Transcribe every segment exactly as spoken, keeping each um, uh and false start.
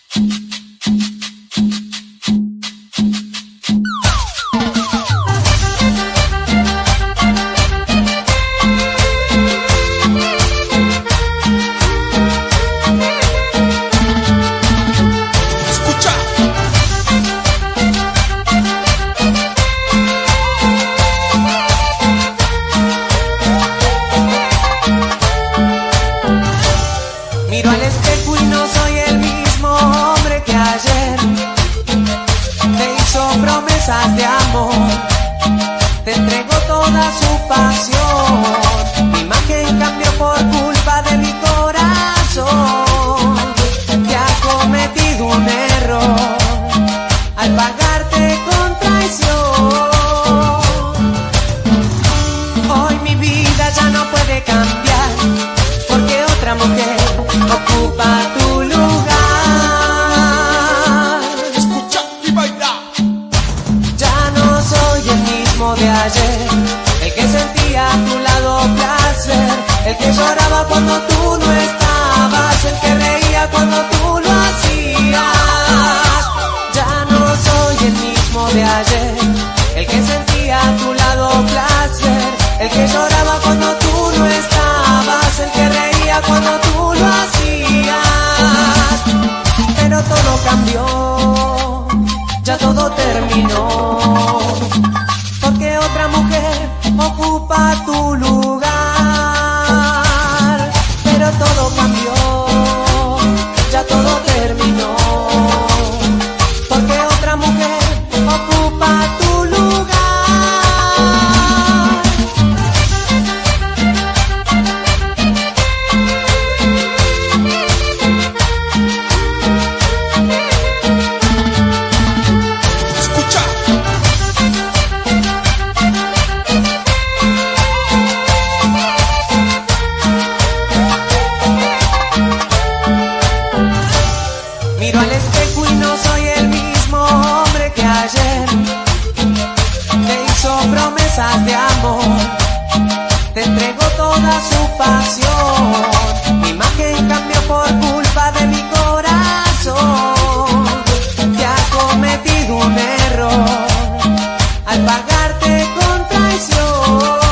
Miro al espejo y no soy el mismo hombre que ayer. Te hizo promesas de amor, te entregó toda su pasión. Mi imagen cambió por culpa de mi corazón, que ha cometido un error al pagarte con traición. Hoy mi vida ya no puede cambiar, porque otra mujer ocupa tu lugar. Escucha y baila. Ya no soy el mismo de ayer, el que sentía a tu lado placer, el que lloraba cuando tú no estabas, el que reía cuando tú lo hacías. Ya no soy el mismo de ayer, el que sentía a tu lado placer, el que lloraba cuando tú no estabas, el que reía cuando tú lo hacías. Pero todo cambió, ya todo terminó, porque otra mujer ocupa tu lugar. Pero todo cambió, ya todo terminó, porque otra mujer ocupa tu lugar. Miro al espejo y no soy el mismo hombre que ayer. Te hizo promesas de amor, te entregó toda su pasión. Mi imagen cambió por culpa de mi corazón, que ha cometido un error al pagarte con traición.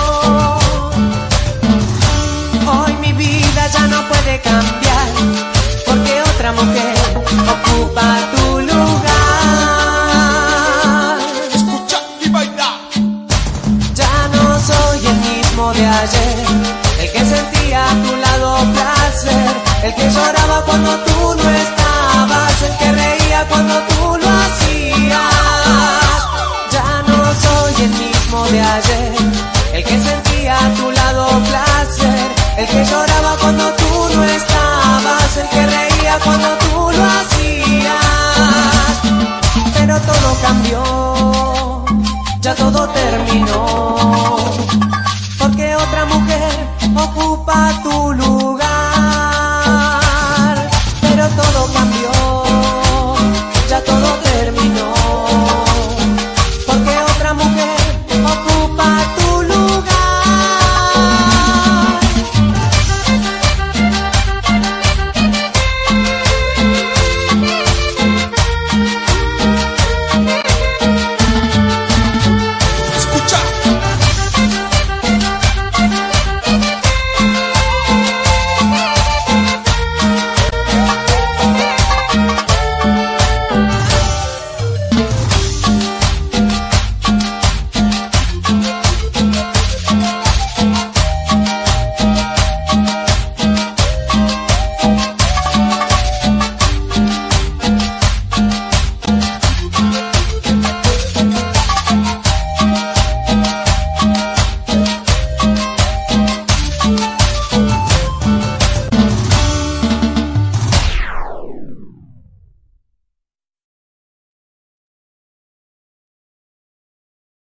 Hoy mi vida ya no puede cambiar, porque otra mujer ocupa tu lugar. Escucha y baila. Ya no soy el mismo de ayer, el que sentía a tu lado placer, el que lloraba cuando tú no estabas, el que reía cuando tú lo hacías. Ya no soy el mismo de ayer, el que sentía a tu lado placer, el que lloraba cuando tú no estabas, el que reía cuando tú lo hacías. Pero todo cambió, ya todo terminó,